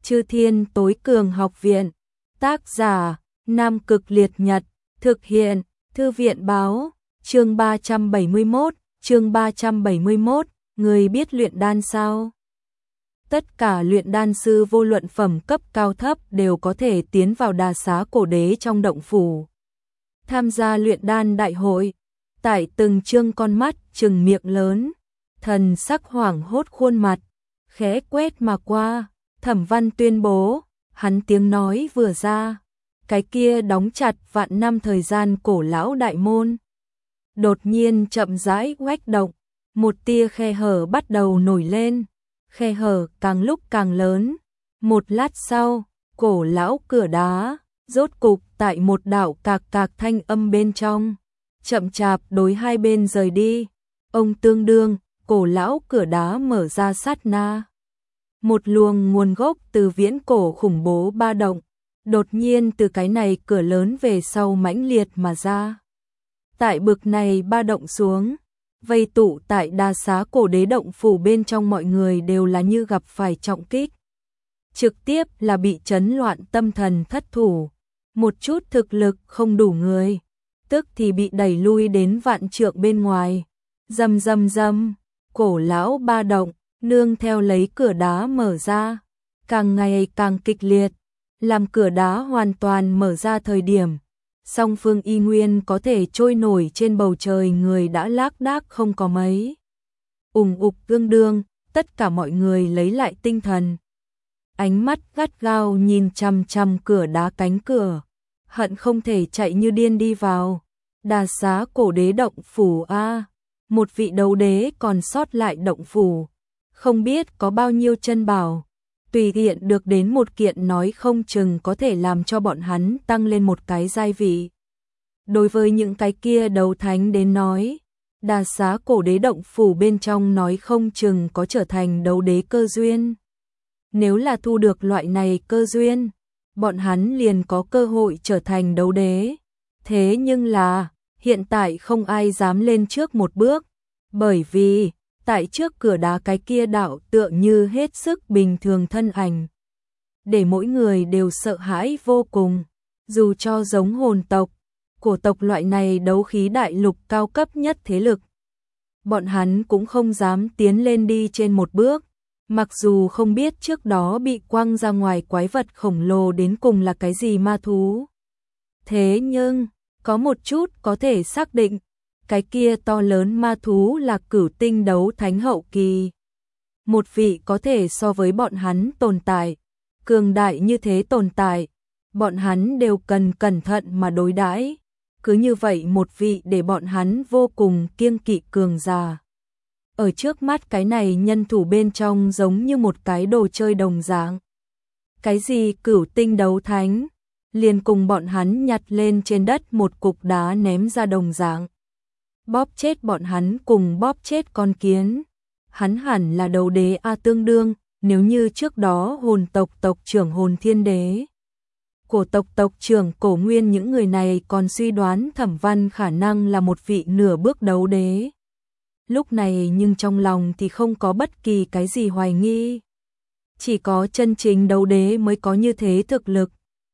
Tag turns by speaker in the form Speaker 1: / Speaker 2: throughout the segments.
Speaker 1: Chư Thiên Tối Cường Học Viện. Tác giả: Nam Cực Liệt Nhật. Thực hiện: Thư viện báo. Chương 371, người biết luyện đan sao? Tất cả luyện đan sư vô luận phẩm cấp cao thấp đều có thể tiến vào đà xá cổ đế trong động phủ. Tham gia luyện đan đại hội. Tại từng trương con mắt trừng miệng lớn, thần sắc hoảng hốt khuôn mặt, khẽ quét mà qua. Thẩm Văn tuyên bố, hắn tiếng nói vừa ra, cái kia đóng chặt vạn năm thời gian cổ lão đại môn đột nhiên chậm rãi oách động, một tia khe hở bắt đầu nổi lên, khe hở càng lúc càng lớn. Một lát sau, cổ lão cửa đá rốt cục tại một đạo cạc cạc thanh âm bên trong chậm chạp đối hai bên rời đi. Ông tương đương, cổ lão cửa đá mở ra sát na, một luồng nguồn gốc từ viễn cổ khủng bố ba động đột nhiên từ cái này cửa lớn về sau mãnh liệt mà ra. Tại bực này ba động xuống, vây tụ tại đa xá cổ đế động phủ bên trong mọi người đều là như gặp phải trọng kích, trực tiếp là bị chấn loạn tâm thần thất thủ, một chút thực lực không đủ người, tức thì bị đẩy lui đến vạn trượng bên ngoài. Rầm rầm rầm, cổ lão ba động nương theo lấy cửa đá mở ra, càng ngày càng kịch liệt. Làm cửa đá hoàn toàn mở ra thời điểm, song phương y nguyên có thể trôi nổi trên bầu trời người đã lác đác không có mấy. Ùng ục tương đương, tất cả mọi người lấy lại tinh thần. Ánh mắt gắt gao nhìn chằm chằm cửa đá cánh cửa, hận không thể chạy như điên đi vào. Đà xá cổ đế động phủ a, một vị đấu đế còn sót lại động phủ, không biết có bao nhiêu chân bảo, tùy tiện được đến một kiện nói không chừng có thể làm cho bọn hắn tăng lên một cái giai vị. Đối với những cái kia đấu thánh đến nói, đà xá cổ đế động phủ bên trong nói không chừng có trở thành đấu đế cơ duyên. Nếu là thu được loại này cơ duyên, bọn hắn liền có cơ hội trở thành đấu đế. Thế nhưng là, hiện tại không ai dám lên trước một bước, bởi vì tại trước cửa đá cái kia đạo tựa như hết sức bình thường thân ảnh, để mỗi người đều sợ hãi vô cùng. Dù cho giống hồn tộc, cổ tộc loại này đấu khí đại lục cao cấp nhất thế lực, bọn hắn cũng không dám tiến lên đi trên một bước, mặc dù không biết trước đó bị quăng ra ngoài quái vật khổng lồ đến cùng là cái gì ma thú. Thế nhưng, có một chút có thể xác định, cái kia to lớn ma thú là cửu tinh đấu thánh hậu kỳ. Một vị có thể so với bọn hắn tồn tại, cường đại như thế tồn tại, bọn hắn đều cần cẩn thận mà đối đãi. Cứ như vậy một vị để bọn hắn vô cùng kiêng kỵ cường giả, ở trước mắt cái này nhân thủ bên trong giống như một cái đồ chơi đồng dạng. Cái gì cửu tinh đấu thánh, liền cùng bọn hắn nhặt lên trên đất một cục đá ném ra đồng dạng. Bóp chết bọn hắn cùng bóp chết con kiến. Hắn hẳn là đấu đế a tương đương, nếu như trước đó hồn tộc tộc trưởng Hồn Thiên Đế, cổ tộc tộc trưởng Cổ Nguyên những người này còn suy đoán Thẩm Văn khả năng là một vị nửa bước đấu đế. Lúc này nhưng trong lòng thì không có bất kỳ cái gì hoài nghi. Chỉ có chân chính đấu đế mới có như thế thực lực,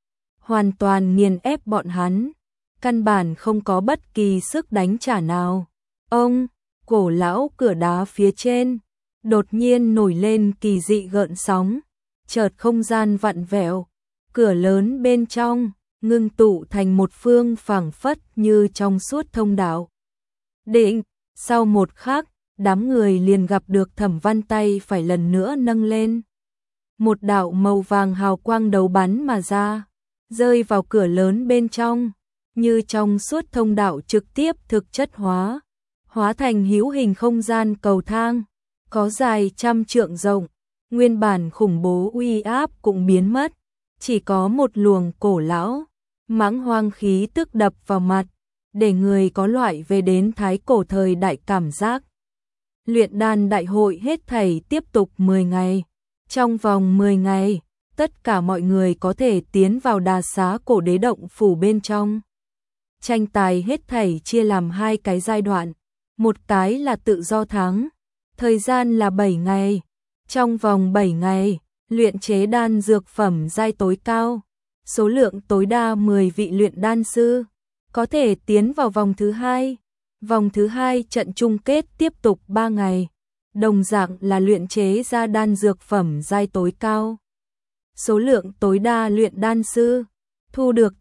Speaker 1: hoàn toàn nghiền ép bọn hắn, căn bản không có bất kỳ sức đánh trả nào. Ông, cổ lão cửa đá phía trên, đột nhiên nổi lên kỳ dị gợn sóng, chợt không gian vặn vẹo, cửa lớn bên trong ngưng tụ thành một phương phảng phất như trong suốt thông đạo. Định, sau một khắc, đám người liền gặp được Thẩm Văn tay phải lần nữa nâng lên. Một đạo màu vàng hào quang đấu bắn mà ra, rơi vào cửa lớn bên trong, như trong suốt thông đạo trực tiếp thực chất hóa, hóa thành hữu hình không gian cầu thang, có dài trăm trượng rộng, nguyên bản khủng bố uy áp cũng biến mất, chỉ có một luồng cổ lão, mãng hoang khí tức đập vào mặt, để người có loại về đến thái cổ thời đại cảm giác. Luyện đan đại hội hết thảy tiếp tục 10 ngày, trong vòng 10 ngày, tất cả mọi người có thể tiến vào đà xá cổ đế động phủ bên trong. Tranh tài hết thảy chia làm hai cái giai đoạn, một cái là tự do thắng, thời gian là 7 ngày, trong vòng 7 ngày, luyện chế đan dược phẩm giai tối cao, số lượng tối đa 10 vị luyện đan sư, có thể tiến vào vòng thứ 2. Vòng thứ 2 trận chung kết tiếp tục 3 ngày, đồng dạng là luyện chế ra đan dược phẩm giai tối cao. Số lượng tối đa luyện đan sư, thu được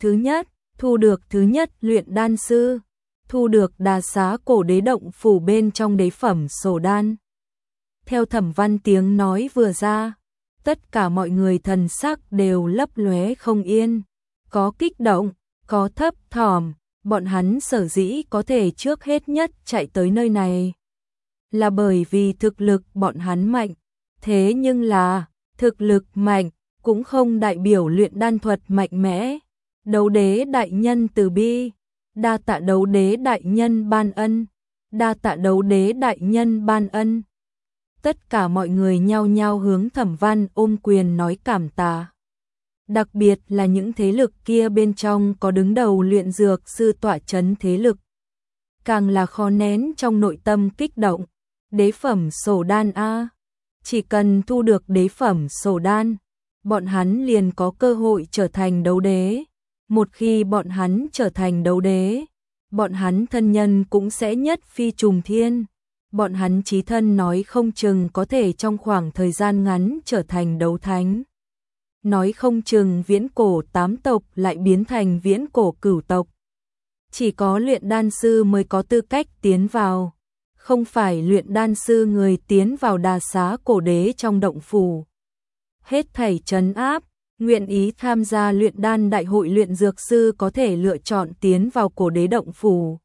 Speaker 1: thứ nhất luyện đan sư, thu được đà xá cổ đế động phủ bên trong đế phẩm sổ đan. Theo Thẩm Văn tiếng nói vừa ra, tất cả mọi người thần sắc đều lấp lóe không yên, có kích động, có thấp thỏm, bọn hắn sở dĩ có thể trước hết nhất chạy tới nơi này là bởi vì thực lực bọn hắn mạnh, thế nhưng là thực lực mạnh cũng không đại biểu luyện đan thuật mạnh mẽ. Đấu đế đại nhân từ bi, đa tạ đấu đế đại nhân ban ân, đa tạ đấu đế đại nhân ban ân. Tất cả mọi người nhao nhao hướng Thẩm Văn ôm quyền nói cảm tạ. Đặc biệt là những thế lực kia bên trong có đứng đầu luyện dược sư tọa chấn thế lực, càng là khó nén trong nội tâm kích động. Đế phẩm sổ đan a, chỉ cần thu được đế phẩm sổ đan, bọn hắn liền có cơ hội trở thành đấu đế. Một khi bọn hắn trở thành đấu đế, bọn hắn thân nhân cũng sẽ nhất phi trùng thiên. Bọn hắn chí thân nói không chừng có thể trong khoảng thời gian ngắn trở thành đấu thánh. Nói không chừng viễn cổ 8 tộc lại biến thành viễn cổ cửu tộc. Chỉ có luyện đan sư mới có tư cách tiến vào, không phải luyện đan sư người tiến vào đà xá cổ đế trong động phủ. Hết thảy trấn áp, nguyện ý tham gia luyện đan đại hội luyện dược sư có thể lựa chọn tiến vào cổ đế động phủ.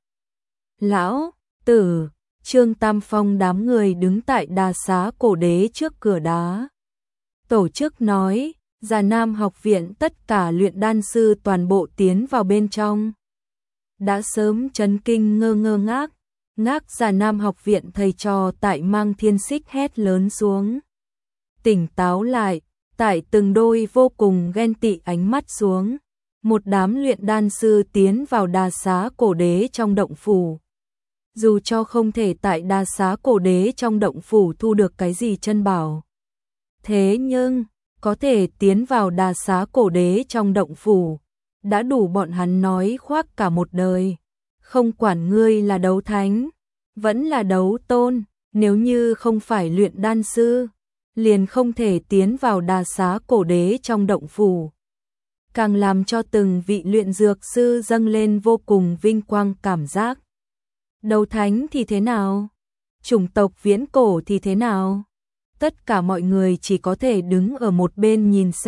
Speaker 1: Lão tử, Trương Tam Phong đám người đứng tại đà xá cổ đế trước cửa đá. Tổ chức nói, Già Nam học viện tất cả luyện đan sư toàn bộ tiến vào bên trong. Đã sớm chấn kinh ngơ ngác Già Nam học viện thầy trò tại Mang Thiên Xích hét lớn xuống. Tỉnh táo lại, tại từng đôi vô cùng ghen tị ánh mắt xuống, một đám luyện đan sư tiến vào đà xá cổ đế trong động phủ. Dù cho không thể tại đà xá cổ đế trong động phủ thu được cái gì chân bảo, thế nhưng có thể tiến vào đà xá cổ đế trong động phủ, đã đủ bọn hắn nói khoác cả một đời. Không quản ngươi là đấu thánh, vẫn là đấu tôn, nếu như không phải luyện đan sư, liền không thể tiến vào đà xá cổ đế trong động phủ. Càng làm cho từng vị luyện dược sư dâng lên vô cùng vinh quang cảm giác. Đấu thánh thì thế nào? Chủng tộc viễn cổ thì thế nào? Tất cả mọi người chỉ có thể đứng ở một bên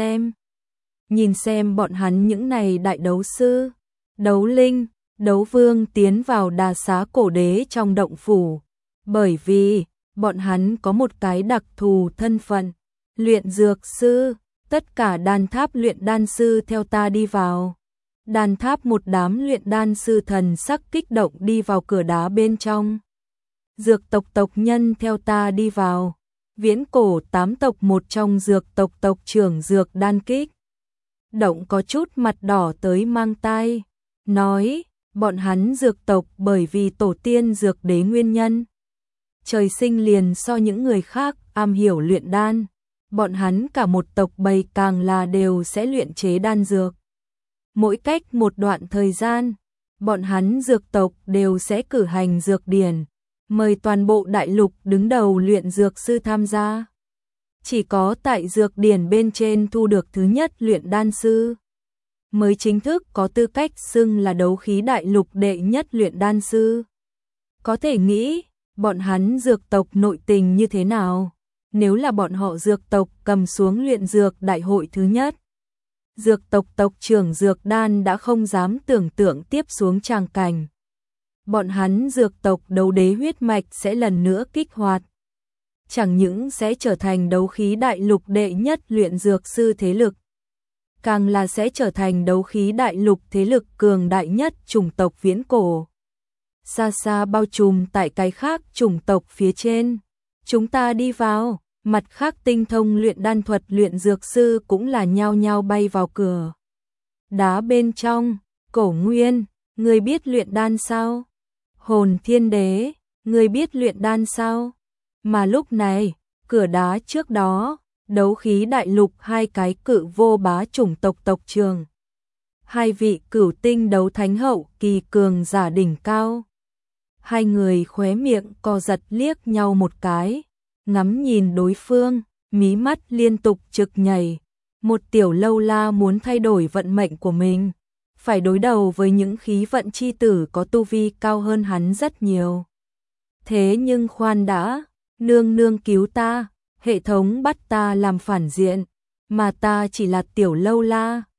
Speaker 1: nhìn xem bọn hắn những này đại đấu sư, đấu linh, đấu vương tiến vào đà xá cổ đế trong động phủ, bởi vì bọn hắn có một cái đặc thù thân phận, luyện dược sư. Tất cả đan tháp luyện đan sư theo ta đi vào. Đan tháp một đám luyện đan sư thần sắc kích động đi vào cửa đá bên trong. Dược tộc tộc nhân theo ta đi vào. Viễn cổ 8 tộc một trong dược tộc tộc trưởng dược đan kích động có chút mặt đỏ tới mang tai, nói bọn hắn dược tộc bởi vì tổ tiên dược đế nguyên nhân, trời sinh liền so những người khác am hiểu luyện đan. Bọn hắn cả một tộc bầy càng là đều sẽ luyện chế đan dược. Mỗi cách một đoạn thời gian, bọn hắn dược tộc đều sẽ cử hành dược điển, mời toàn bộ đại lục đứng đầu luyện dược sư tham gia. Chỉ có tại dược điển bên trên thu được thứ nhất luyện đan sư, mới chính thức có tư cách xưng là đấu khí đại lục đệ nhất luyện đan sư. Có thể nghĩ, bọn hắn dược tộc nội tình như thế nào? Nếu là bọn họ dược tộc cầm xuống luyện dược đại hội thứ nhất, dược tộc tộc trưởng dược đan đã không dám tưởng tượng tiếp xuống tràng cảnh. Bọn hắn dược tộc đấu đế huyết mạch sẽ lần nữa kích hoạt. Chẳng những sẽ trở thành đấu khí đại lục đệ nhất luyện dược sư thế lực, càng là sẽ trở thành đấu khí đại lục thế lực cường đại nhất chủng tộc viễn cổ. Xa xa bao trùm tại cái khác chủng tộc phía trên. Chúng ta đi vào. Mặt khác tinh thông luyện đan thuật luyện dược sư cũng là nhao nhao bay vào cửa đá bên trong. Cổ Nguyên, ngươi biết luyện đan sao? Hồn Thiên Đế, ngươi biết luyện đan sao? Mà lúc này, cửa đá trước đó, Đấu khí đại lục hai cái cự vô bá chủng tộc tộc trường. Hai vị cửu tinh đấu thánh hậu kỳ cường giả đỉnh cao. Hai người khóe miệng co giật liếc nhau một cái, ngắm nhìn đối phương, mí mắt liên tục trực nhảy. Một tiểu lâu la muốn thay đổi vận mệnh của mình, phải đối đầu với những khí vận chi tử có tu vi cao hơn hắn rất nhiều. Thế nhưng khoan đã, nương nương cứu ta, hệ thống bắt ta làm phản diện, mà ta chỉ là tiểu lâu la.